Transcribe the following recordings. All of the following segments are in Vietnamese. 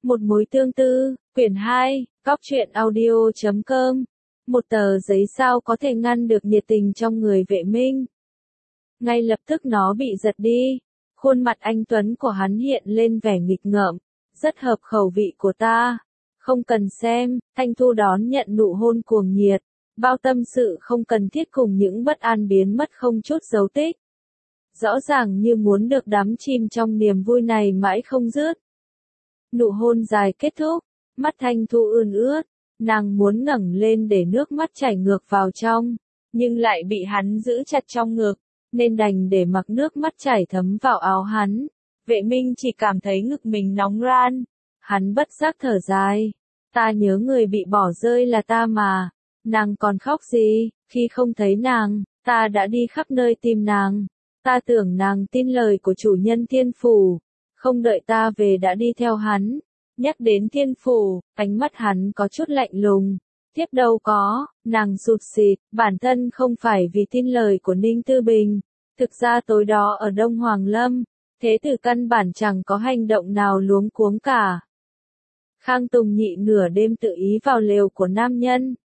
Một mối tương tư, quyển 2, góc truyện audio.com. Một tờ giấy sao có thể ngăn được nhiệt tình trong người Vệ Minh. Ngay lập tức nó bị giật đi. Khuôn mặt anh tuấn của hắn hiện lên vẻ nghịch ngợm. Rất hợp khẩu vị của ta. Không cần xem, Thanh Thu đón nhận nụ hôn cuồng nhiệt. Bao tâm sự không cần thiết cùng những bất an biến mất không chút dấu tích. Rõ ràng như muốn được đắm chìm trong niềm vui này mãi không dứt. Nụ hôn dài kết thúc, mắt Thanh Thu ươn ướt, nàng muốn ngẩng lên để nước mắt chảy ngược vào trong, nhưng lại bị hắn giữ chặt trong ngực, nên đành để mặc nước mắt chảy thấm vào áo hắn. Vệ Minh chỉ cảm thấy ngực mình nóng ran, hắn bất giác thở dài, ta nhớ người bị bỏ rơi là ta mà, nàng còn khóc gì, khi không thấy nàng, ta đã đi khắp nơi tìm nàng, ta tưởng nàng tin lời của chủ nhân Thiên Phủ. Không đợi ta về đã đi theo hắn. Nhắc đến Thiên Phủ, ánh mắt hắn có chút lạnh lùng. Tiếp đâu có, nàng sụt sịt, bản thân không phải vì tin lời của Ninh Tư Bình. Thực ra tối đó ở Đông Hoàng Lâm, thế tử căn bản chẳng có hành động nào luống cuống cả. Khang Tùng Nhị nửa đêm tự ý vào lều của nam nhân.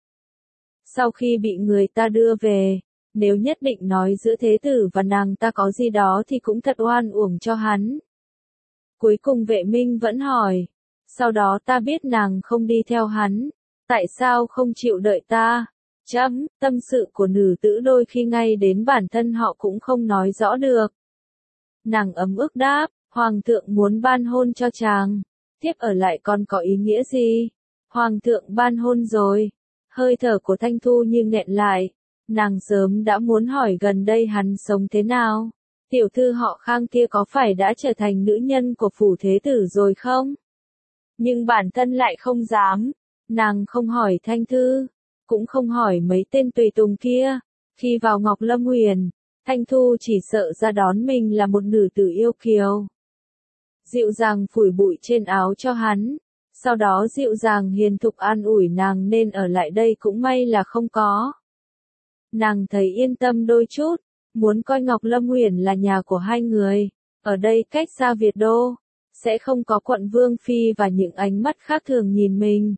Sau khi bị người ta đưa về, nếu nhất định nói giữa thế tử và nàng ta có gì đó thì cũng thật oan uổng cho hắn. Cuối cùng Vệ Minh vẫn hỏi, sau đó ta biết nàng không đi theo hắn, tại sao không chịu đợi ta? Tâm sự của nữ tử đôi khi ngay đến bản thân họ cũng không nói rõ được. Nàng ấm ức đáp, Hoàng thượng muốn ban hôn cho chàng, tiếp ở lại còn có ý nghĩa gì? Hoàng thượng ban hôn rồi, hơi thở của Thanh Thu như nghẹn lại, nàng sớm đã muốn hỏi gần đây hắn sống thế nào? Tiểu thư họ Khang kia có phải đã trở thành nữ nhân của phủ thế tử rồi không? Nhưng bản thân lại không dám. Nàng không hỏi Thanh Thư, cũng không hỏi mấy tên tùy tùng kia. Khi vào Ngọc Lâm Huyền, Thanh Thu chỉ sợ ra đón mình là một nữ tử yêu kiều. Dịu dàng phủi bụi trên áo cho hắn. Sau đó dịu dàng hiền thục an ủi nàng nên ở lại đây cũng may là không có. Nàng thấy yên tâm đôi chút. Muốn coi Ngọc Lâm Huyền là nhà của hai người, ở đây cách xa Việt Đô, sẽ không có quận Vương Phi và những ánh mắt khác thường nhìn mình.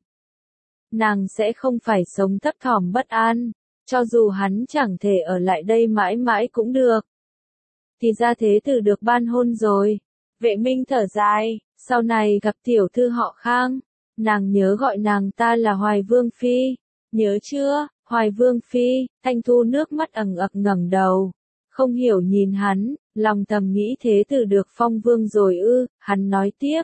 Nàng sẽ không phải sống thấp thỏm bất an, cho dù hắn chẳng thể ở lại đây mãi mãi cũng được. Thì ra thế tử được ban hôn rồi. Vệ Minh thở dài, sau này gặp tiểu thư họ Khang, nàng nhớ gọi nàng ta là Hoài Vương Phi, nhớ chưa? Hoài Vương Phi, Thanh Thu nước mắt ẩn ực ngẩng đầu. Không hiểu nhìn hắn, lòng thầm nghĩ thế tử được phong vương rồi ư, hắn nói tiếp.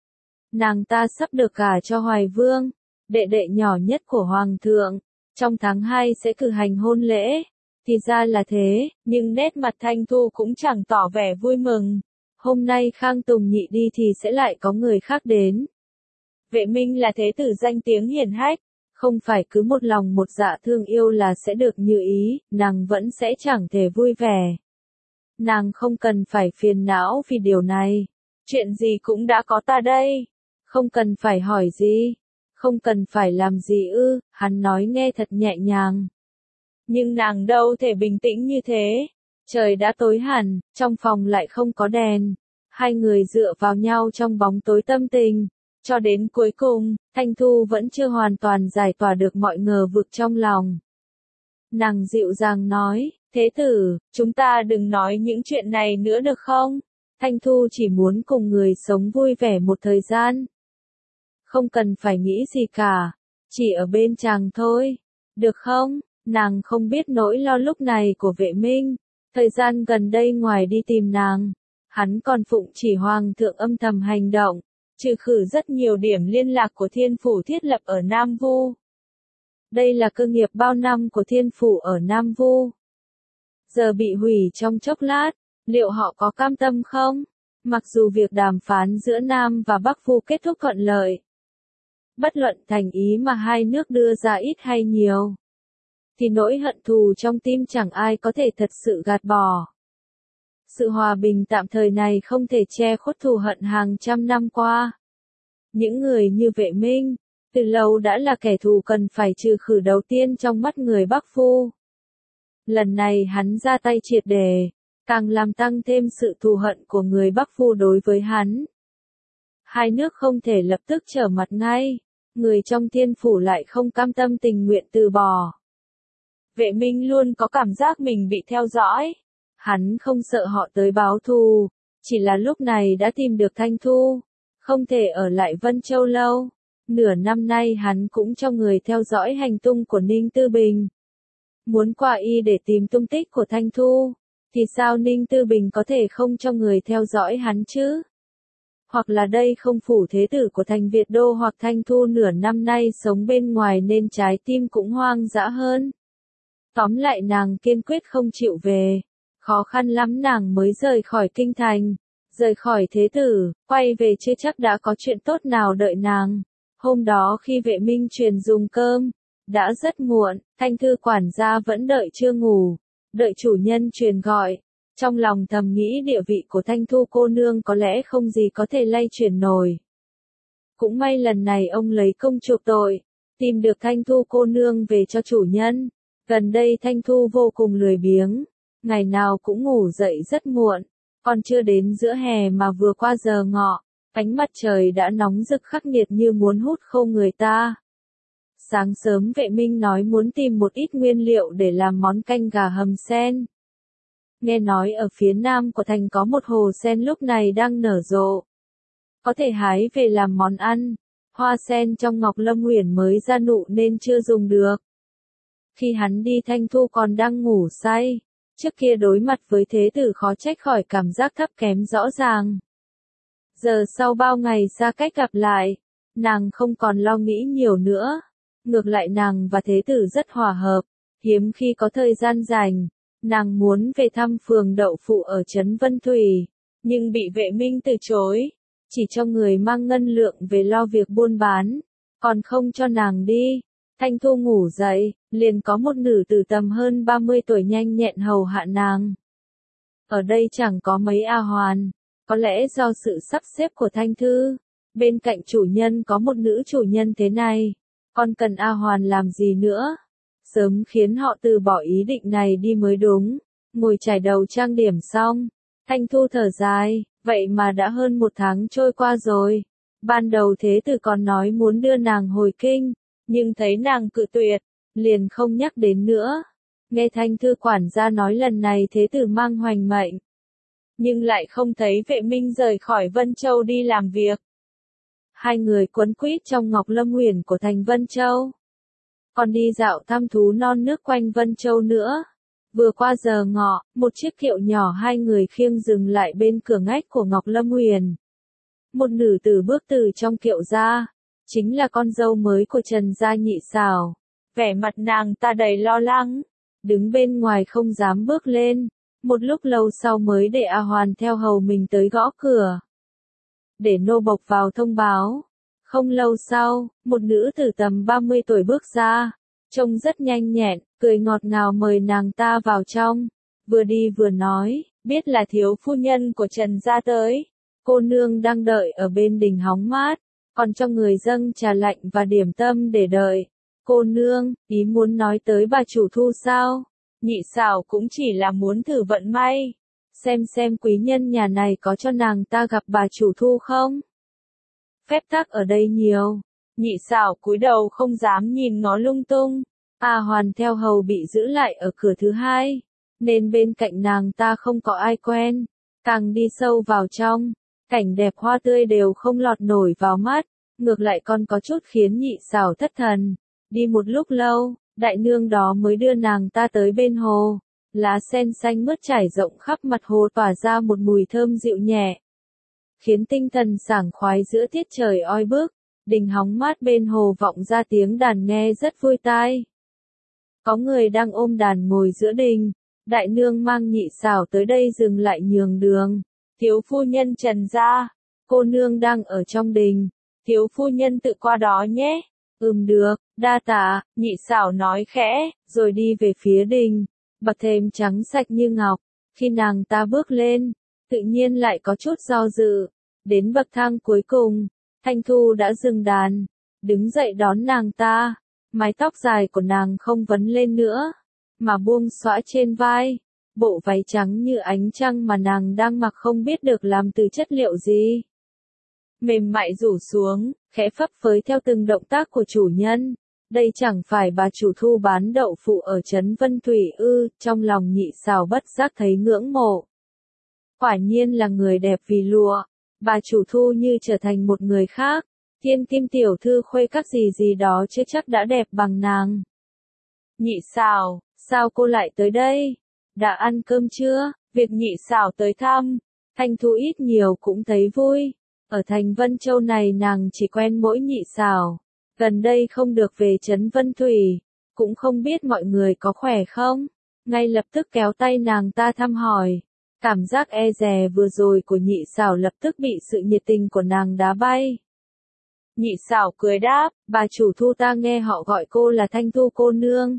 Nàng ta sắp được gả cho Hoài Vương, đệ đệ nhỏ nhất của Hoàng thượng, trong tháng 2 sẽ cử hành hôn lễ. Thì ra là thế, nhưng nét mặt Thanh Thu cũng chẳng tỏ vẻ vui mừng. Hôm nay Khang Tùng Nhị đi thì sẽ lại có người khác đến. Vệ Minh là thế tử danh tiếng hiển hách. Không phải cứ một lòng một dạ thương yêu là sẽ được như ý, nàng vẫn sẽ chẳng thể vui vẻ. Nàng không cần phải phiền não vì điều này. Chuyện gì cũng đã có ta đây. Không cần phải hỏi gì. Không cần phải làm gì ư, hắn nói nghe thật nhẹ nhàng. Nhưng nàng đâu thể bình tĩnh như thế. Trời đã tối hẳn, trong phòng lại không có đèn. Hai người dựa vào nhau trong bóng tối tâm tình. Cho đến cuối cùng, Thanh Thu vẫn chưa hoàn toàn giải tỏa được mọi ngờ vực trong lòng. Nàng dịu dàng nói, thế tử, chúng ta đừng nói những chuyện này nữa được không? Thanh Thu chỉ muốn cùng người sống vui vẻ một thời gian. Không cần phải nghĩ gì cả, chỉ ở bên chàng thôi, được không? Nàng không biết nỗi lo lúc này của Vệ Minh, thời gian gần đây ngoài đi tìm nàng, hắn còn phụng chỉ Hoàng thượng âm thầm hành động. Trừ khử rất nhiều điểm liên lạc của Thiên Phủ thiết lập ở Nam Vu. Đây là cơ nghiệp bao năm của Thiên Phủ ở Nam Vu. Giờ bị hủy trong chốc lát, liệu họ có cam tâm không? Mặc dù việc đàm phán giữa Nam và Bắc Vu kết thúc thuận lợi. Bất luận thành ý mà hai nước đưa ra ít hay nhiều. Thì nỗi hận thù trong tim chẳng ai có thể thật sự gạt bỏ. Sự hòa bình tạm thời này không thể che khuất thù hận hàng trăm năm qua. Những người như Vệ Minh, từ lâu đã là kẻ thù cần phải trừ khử đầu tiên trong mắt người Bắc Phu. Lần này hắn ra tay triệt để, càng làm tăng thêm sự thù hận của người Bắc Phu đối với hắn. Hai nước không thể lập tức trở mặt ngay, người trong Thiên Phủ lại không cam tâm tình nguyện từ bỏ. Vệ Minh luôn có cảm giác mình bị theo dõi. Hắn không sợ họ tới báo thù, chỉ là lúc này đã tìm được Thanh Thu, không thể ở lại Vân Châu lâu. Nửa năm nay hắn cũng cho người theo dõi hành tung của Ninh Tư Bình. Muốn qua y để tìm tung tích của Thanh Thu, thì sao Ninh Tư Bình có thể không cho người theo dõi hắn chứ? Hoặc là đây không phủ thế tử của thành Việt Đô, hoặc Thanh Thu nửa năm nay sống bên ngoài nên trái tim cũng hoang dã hơn. Tóm lại nàng kiên quyết không chịu về. Khó khăn lắm nàng mới rời khỏi kinh thành, rời khỏi thế tử, quay về chưa chắc đã có chuyện tốt nào đợi nàng. Hôm đó khi Vệ Minh truyền dùng cơm, đã rất muộn, Thanh Thư quản gia vẫn đợi chưa ngủ, đợi chủ nhân truyền gọi. Trong lòng thầm nghĩ địa vị của Thanh Thu cô nương có lẽ không gì có thể lay chuyển nổi. Cũng may lần này ông lấy công chuộc tội, tìm được Thanh Thu cô nương về cho chủ nhân. Gần đây Thanh Thu vô cùng lười biếng, ngày nào cũng ngủ dậy rất muộn, còn chưa đến giữa hè mà vừa qua giờ ngọ, ánh mặt trời đã nóng rực khắc nghiệt như muốn hút khô người ta. Sáng sớm Vệ Minh nói muốn tìm một ít nguyên liệu để làm món canh gà hầm sen. Nghe nói ở phía nam của thành có một hồ sen lúc này đang nở rộ. Có thể hái về làm món ăn, hoa sen trong Ngọc Lâm Uyển mới ra nụ nên chưa dùng được. Khi hắn đi Thanh Thu còn đang ngủ say, trước kia đối mặt với thế tử khó trách khỏi cảm giác thấp kém rõ ràng. Giờ sau bao ngày xa cách gặp lại, nàng không còn lo nghĩ nhiều nữa. Ngược lại nàng và thế tử rất hòa hợp, hiếm khi có thời gian rảnh, nàng muốn về thăm phường Đậu Phụ ở trấn Vân Thủy, nhưng bị Vệ Minh từ chối, chỉ cho người mang ngân lượng về lo việc buôn bán, còn không cho nàng đi. Thanh Thu ngủ dậy, liền có một nữ tử tầm hơn 30 tuổi nhanh nhẹn hầu hạ nàng. Ở đây chẳng có mấy A Hoàn, có lẽ do sự sắp xếp của Thanh Thư, bên cạnh chủ nhân có một nữ chủ nhân thế này, còn cần A Hoàn làm gì nữa? Sớm khiến họ từ bỏ ý định này đi mới đúng. Ngồi chải đầu trang điểm xong, Thanh Thu thở dài, vậy mà đã hơn 1 tháng trôi qua rồi. Ban đầu thế tử còn nói muốn đưa nàng hồi kinh, nhưng thấy nàng cự tuyệt, liền không nhắc đến nữa. Nghe Thanh Thư quản gia nói lần này thế tử mang hoành mệnh, nhưng lại không thấy Vệ Minh rời khỏi Vân Châu đi làm việc. Hai người quấn quýt trong Ngọc Lâm Uyển của thành Vân Châu, còn đi dạo thăm thú non nước quanh Vân Châu nữa. Vừa qua giờ ngọ, một chiếc kiệu nhỏ hai người khiêng dừng lại bên cửa ngách của Ngọc Lâm Uyển. Một nữ tử bước từ trong kiệu ra, chính là con dâu mới của Trần gia Nhị Xảo. Vẻ mặt nàng ta đầy lo lắng, đứng bên ngoài không dám bước lên. Một lúc lâu sau mới để A Hoàn theo hầu mình tới gõ cửa, để nô bộc vào thông báo. Không lâu sau, một nữ tử tầm 30 tuổi bước ra, trông rất nhanh nhẹn, cười ngọt ngào mời nàng ta vào trong. Vừa đi vừa nói, biết là thiếu phu nhân của Trần gia tới. Cô nương đang đợi ở bên đình hóng mát, còn cho người dâng trà lạnh và điểm tâm để đợi. Cô nương, ý muốn nói tới bà chủ Thu sao? Nhị Xảo cũng chỉ là muốn thử vận may, xem quý nhân nhà này có cho nàng ta gặp bà chủ Thu không? Phép tắc ở đây nhiều. Nhị Xảo cúi đầu không dám nhìn ngó lung tung. A Hoàn theo hầu bị giữ lại ở cửa thứ hai, nên bên cạnh nàng ta không có ai quen. Càng đi sâu vào trong, cảnh đẹp hoa tươi đều không lọt nổi vào mắt, ngược lại còn có chút khiến Nhị Xảo thất thần. Đi một lúc lâu, đại nương đó mới đưa nàng ta tới bên hồ. Lá sen xanh mướt trải rộng khắp mặt hồ tỏa ra một mùi thơm dịu nhẹ, khiến tinh thần sảng khoái giữa tiết trời oi bức. Đình hóng mát bên hồ vọng ra tiếng đàn nghe rất vui tai. Có người đang ôm đàn ngồi giữa đình. Đại nương mang Nhị Xảo tới đây dừng lại nhường đường. Thiếu phu nhân Trần gia, cô nương đang ở trong đình. Thiếu phu nhân tự qua đó nhé. Được, đa tạ, Nhị Xảo nói khẽ, rồi đi về phía đình. Bậc thềm trắng sạch như ngọc. Khi nàng ta bước lên, tự nhiên lại có chút do dự. Đến bậc thang cuối cùng, Thanh Thu đã dừng đàn, đứng dậy đón nàng ta. Mái tóc dài của nàng không vấn lên nữa, mà buông xõa trên vai. Bộ váy trắng như ánh trăng mà nàng đang mặc không biết được làm từ chất liệu gì. mềm mại rủ xuống, khẽ phấp phới theo từng động tác của chủ nhân. Đây chẳng phải bà chủ Thu bán đậu phụ ở trấn Vân Thủy ư? Trong lòng Nhị Sào bất giác thấy ngưỡng mộ. Quả nhiên là người đẹp vì lụa. Bà chủ Thu như trở thành một người khác. Thiên Kim tiểu thư khuê các gì gì đó chứ chắc đã đẹp bằng nàng. Nhị Sào, sao cô lại tới đây? Đã ăn cơm chưa? Việc Nhị Sào tới thăm, Thanh Thu ít nhiều cũng thấy vui. Ở thành Vân Châu này nàng chỉ quen mỗi Nhị Sào. Gần đây không được về trấn Vân Thủy, cũng không biết mọi người có khỏe không. Ngay lập tức kéo tay nàng ta thăm hỏi. Cảm giác e dè vừa rồi của Nhị Sào lập tức bị sự nhiệt tình của nàng đá bay. Nhị Sào cười đáp, bà chủ Thu ta nghe họ gọi cô là Thanh Thu cô nương.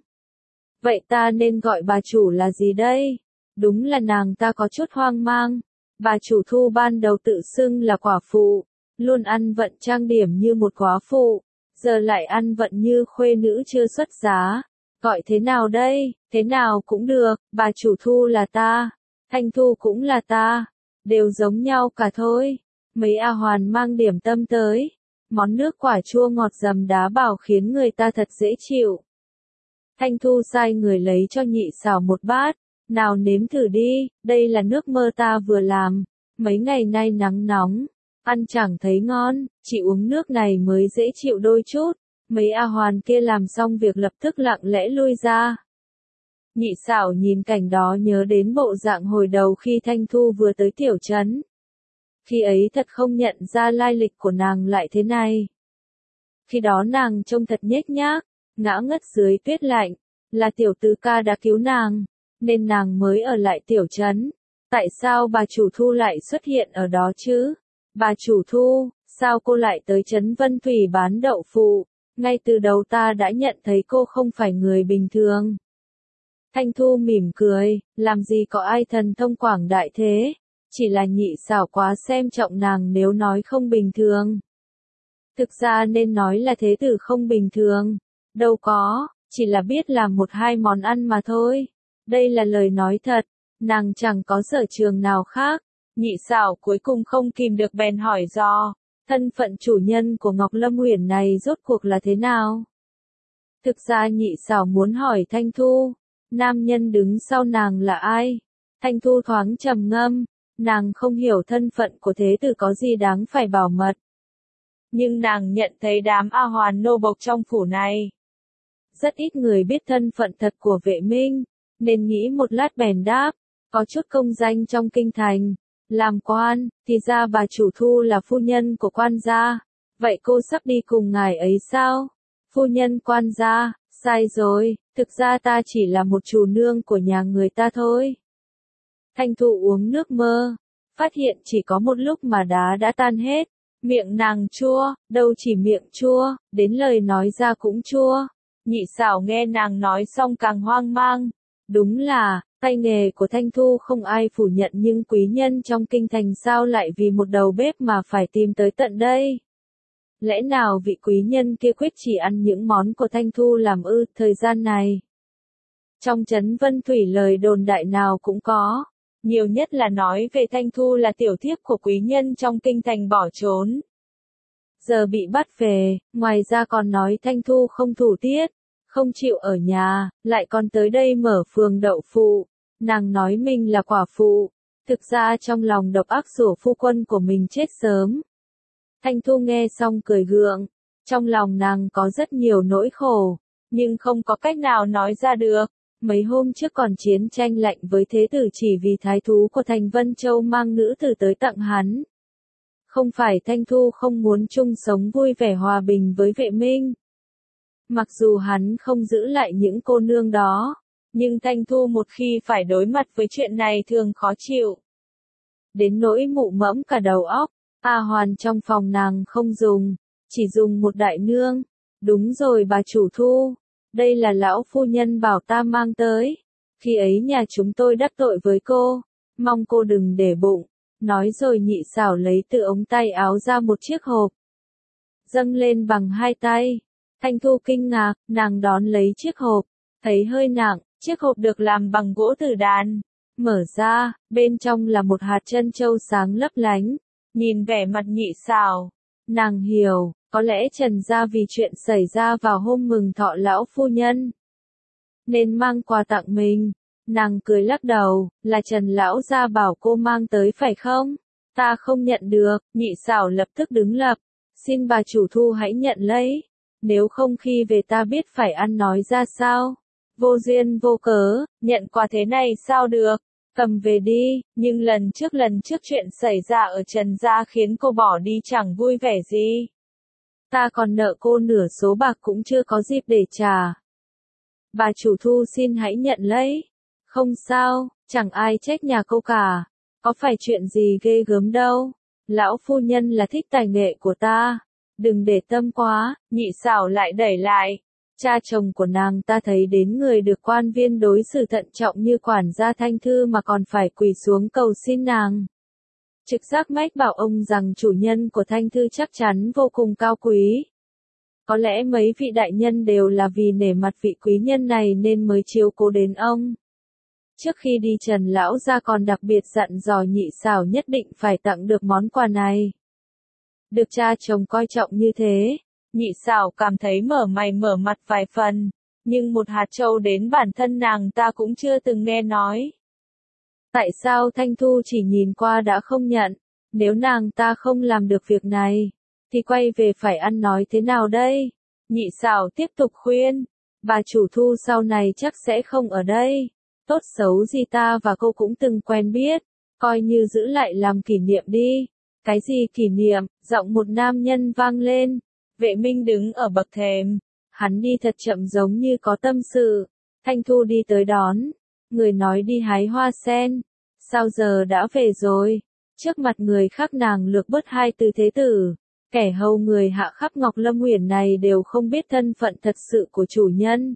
Vậy ta nên gọi bà chủ là gì đây? Đúng là nàng ta có chút hoang mang. Bà chủ Thu ban đầu tự xưng là quả phụ, luôn ăn vận trang điểm như một góa phụ, giờ lại ăn vận như khuê nữ chưa xuất giá. Gọi thế nào đây? Thế nào cũng được, bà chủ Thu là ta, Thanh Thu cũng là ta, đều giống nhau cả thôi. Mấy A Hoàn mang điểm tâm tới, món nước quả chua ngọt dầm đá bảo khiến người ta thật dễ chịu. Thanh Thu sai người lấy cho Nhị Sào một bát, nào nếm thử đi, đây là nước mơ ta vừa làm, mấy ngày nay nắng nóng, ăn chẳng thấy ngon, chỉ uống nước này mới dễ chịu đôi chút. Mấy A Hoàn kia làm xong việc lập tức lặng lẽ lui ra. Nhị Sào nhìn cảnh đó nhớ đến bộ dạng hồi đầu khi Thanh Thu vừa tới tiểu trấn. Khi ấy thật không nhận ra lai lịch của nàng lại thế này. Khi đó nàng trông thật nhếch nhác, ngã ngất dưới tuyết lạnh, là tiểu tứ ca đã cứu nàng, nên nàng mới ở lại tiểu trấn. Tại sao bà chủ Thu lại xuất hiện ở đó chứ? Bà chủ Thu, sao cô lại tới trấn Vân Thủy bán đậu phụ? Ngay từ đầu ta đã nhận thấy cô không phải người bình thường. Thanh Thu mỉm cười, làm gì có ai thần thông quảng đại thế, chỉ là Nhị Sào quá xem trọng nàng nếu nói không bình thường. Thực ra nên nói là thế tử không bình thường, đâu có, chỉ là biết làm một hai món ăn mà thôi. Đây là lời nói thật, nàng chẳng có sở trường nào khác. Nhị Sào cuối cùng không kìm được bèn hỏi dò, thân phận chủ nhân của Ngọc Lâm Uyển này rốt cuộc là thế nào? Thực ra Nhị Sào muốn hỏi Thanh Thu, nam nhân đứng sau nàng là ai? Thanh Thu thoáng trầm ngâm, nàng không hiểu thân phận của thế tử có gì đáng phải bảo mật. Nhưng nàng nhận thấy đám A Hoàn nô bộc trong phủ này. Rất ít người biết thân phận thật của Vệ Minh, nên nghĩ một lát bèn đáp, có chút công danh trong kinh thành, làm quan, thì ra bà chủ Thu là phu nhân của quan gia. Vậy cô sắp đi cùng ngài ấy sao? Phu nhân quan gia, sai rồi, thực ra ta chỉ là một chủ nương của nhà người ta thôi. Thanh Thu uống nước mơ, phát hiện chỉ có một lúc mà đá đã tan hết, miệng nàng chua, đâu chỉ miệng chua, đến lời nói ra cũng chua. Nhị Sào nghe nàng nói xong càng hoang mang. Đúng là, tay nghề của Thanh Thu không ai phủ nhận, nhưng quý nhân trong kinh thành sao lại vì một đầu bếp mà phải tìm tới tận đây? Lẽ nào vị quý nhân kia quyết chỉ ăn những món của Thanh Thu làm ư? Thời gian này, trong trấn Vân Thủy lời đồn đại nào cũng có, nhiều nhất là nói về Thanh Thu là tiểu thiếp của quý nhân trong kinh thành bỏ trốn. Giờ bị bắt về, ngoài ra còn nói Thanh Thu không thủ tiết, không chịu ở nhà, lại còn tới đây mở phường đậu phụ. Nàng nói mình là quả phụ, thực ra trong lòng độc ác rủa phu quân của mình chết sớm. Thanh Thu nghe xong cười gượng, trong lòng nàng có rất nhiều nỗi khổ, nhưng không có cách nào nói ra được. Mấy hôm trước còn chiến tranh lạnh với thế tử chỉ vì thái thú của thành Vân Châu mang nữ tử tới tặng hắn. Không phải Thanh Thu không muốn chung sống vui vẻ hòa bình với Vệ Minh. Mặc dù hắn không giữ lại những cô nương đó, nhưng Thanh Thu một khi phải đối mặt với chuyện này thường khó chịu. Đến nỗi mụ mẫm cả đầu óc, A Hoàn trong phòng nàng không dùng, chỉ dùng một đại nương. Đúng rồi bà chủ Thu, đây là lão phu nhân bảo ta mang tới. Khi ấy nhà chúng tôi đắc tội với cô, mong cô đừng để bụng. Nói rồi Nhị Sào lấy từ ống tay áo ra một chiếc hộp, dâng lên bằng hai tay. Thanh Thu kinh ngạc, nàng đón lấy chiếc hộp, thấy hơi nặng, chiếc hộp được làm bằng gỗ tử đàn. Mở ra, bên trong là một hạt trân châu sáng lấp lánh, nhìn vẻ mặt Nhị Xảo. Nàng hiểu, có lẽ Trần gia vì chuyện xảy ra vào hôm mừng thọ lão phu nhân, nên mang quà tặng mình. Nàng cười lắc đầu, là Trần lão gia bảo cô mang tới phải không? Ta không nhận được. Nhị Xảo lập tức đứng lập. Xin bà chủ Thu hãy nhận lấy. Nếu không khi về ta biết phải ăn nói ra sao. Vô duyên vô cớ, nhận quà thế này sao được? Cầm về đi. Nhưng lần trước chuyện xảy ra ở Trần gia khiến cô bỏ đi chẳng vui vẻ gì. Ta còn nợ cô nửa số bạc cũng chưa có dịp để trả. Bà chủ Thu xin hãy nhận lấy. Không sao, chẳng ai trách nhà cô cả. Có phải chuyện gì ghê gớm đâu. Lão phu nhân là thích tài nghệ của ta. Đừng để tâm quá. Nhị Xảo lại đẩy lại. Cha chồng của nàng ta thấy đến người được quan viên đối xử thận trọng như quản gia Thanh Thư mà còn phải quỳ xuống cầu xin nàng. Trực giác mách bảo ông rằng chủ nhân của Thanh Thư chắc chắn vô cùng cao quý. Có lẽ mấy vị đại nhân đều là vì nể mặt vị quý nhân này nên mới chiếu cố đến ông. Trước khi đi Trần lão gia còn đặc biệt dặn dò Nhị Xảo nhất định phải tặng được món quà này. Được cha chồng coi trọng như thế, Nhị Xảo cảm thấy mở mày mở mặt vài phần, nhưng một hạt châu đến bản thân nàng ta cũng chưa từng nghe nói. Tại sao Thanh Thu chỉ nhìn qua đã không nhận? Nếu nàng ta không làm được việc này, thì quay về phải ăn nói thế nào đây? Nhị Xảo tiếp tục khuyên, bà chủ Thu sau này chắc sẽ không ở đây. Tốt xấu gì ta và cô cũng từng quen biết, coi như giữ lại làm kỷ niệm đi. Cái gì kỷ niệm? Giọng một nam nhân vang lên. Vệ Minh đứng ở bậc thềm. Hắn đi thật chậm giống như có tâm sự. Thanh Thu đi tới đón. Người nói đi hái hoa sen. Sao giờ đã về rồi? Trước mặt người khác nàng lược bớt hai từ thế tử. Kẻ hầu người hạ khắp Ngọc Lâm Uyển này đều không biết thân phận thật sự của chủ nhân.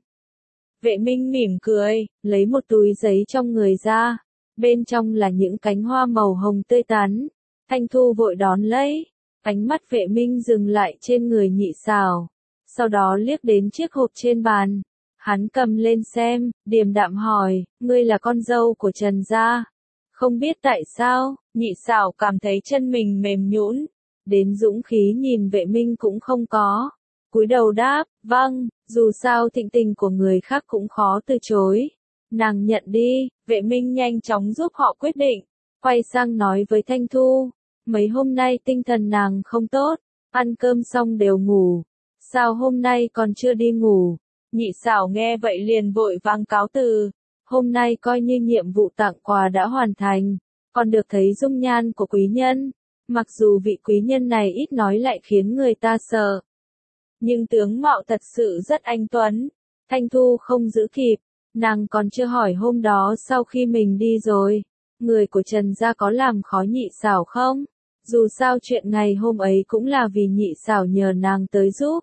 Vệ Minh mỉm cười, lấy một túi giấy trong người ra. Bên trong là những cánh hoa màu hồng tươi tắn. Thanh Thu vội đón lấy. Ánh mắt Vệ Minh dừng lại trên người Nhị Xảo. Sau đó liếc đến chiếc hộp trên bàn. Hắn cầm lên xem, điềm đạm hỏi, ngươi là con dâu của Trần gia. Không biết tại sao, Nhị Xảo cảm thấy chân mình mềm nhũn. Đến dũng khí nhìn Vệ Minh cũng không có. Cúi đầu đáp, vâng, dù sao thịnh tình của người khác cũng khó từ chối. Nàng nhận đi. Vệ Minh nhanh chóng giúp họ quyết định. Quay sang nói với Thanh Thu. Mấy hôm nay tinh thần nàng không tốt, ăn cơm xong đều ngủ. Sao hôm nay còn chưa đi ngủ? Nhị Xảo nghe vậy liền vội vàng cáo từ. Hôm nay coi như nhiệm vụ tặng quà đã hoàn thành, còn được thấy dung nhan của quý nhân. Mặc dù vị quý nhân này ít nói lại khiến người ta sợ, nhưng tướng mạo thật sự rất anh tuấn. Thanh Thu không giữ kịp, nàng còn chưa hỏi hôm đó sau khi mình đi rồi, người của Trần gia có làm khó Nhị Xảo không? Dù sao chuyện ngày hôm ấy cũng là vì Nhị Xảo nhờ nàng tới giúp.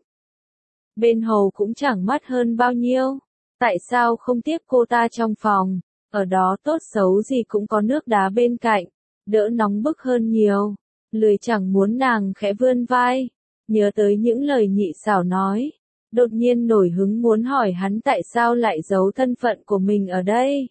Bên hầu cũng chẳng mất hơn bao nhiêu. Tại sao không tiếp cô ta trong phòng? Ở đó tốt xấu gì cũng có nước đá bên cạnh, đỡ nóng bức hơn nhiều. Lười chẳng muốn nàng khẽ vươn vai. Nhớ tới những lời Nhị Xảo nói, đột nhiên nổi hứng muốn hỏi hắn tại sao lại giấu thân phận của mình ở đây.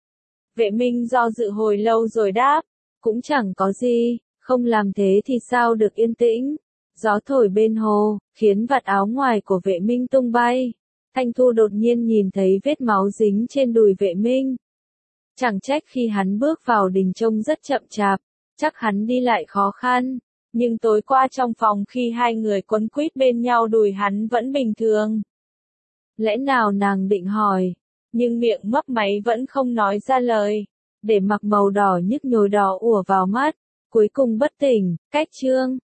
Vệ Minh do dự hồi lâu rồi đáp, cũng chẳng có gì, không làm thế thì sao được yên tĩnh. Gió thổi bên hồ, khiến vạt áo ngoài của Vệ Minh tung bay. Thanh Thu đột nhiên nhìn thấy vết máu dính trên đùi Vệ Minh. Chẳng trách khi hắn bước vào đình trông rất chậm chạp, chắc hắn đi lại khó khăn. Nhưng tối qua trong phòng khi hai người quấn quýt bên nhau đùi hắn vẫn bình thường. Lẽ nào nàng định hỏi, nhưng miệng mấp máy vẫn không nói ra lời. Để mặc màu đỏ nhức nhối đỏ ùa vào mắt, cuối cùng bất tỉnh. Cách chương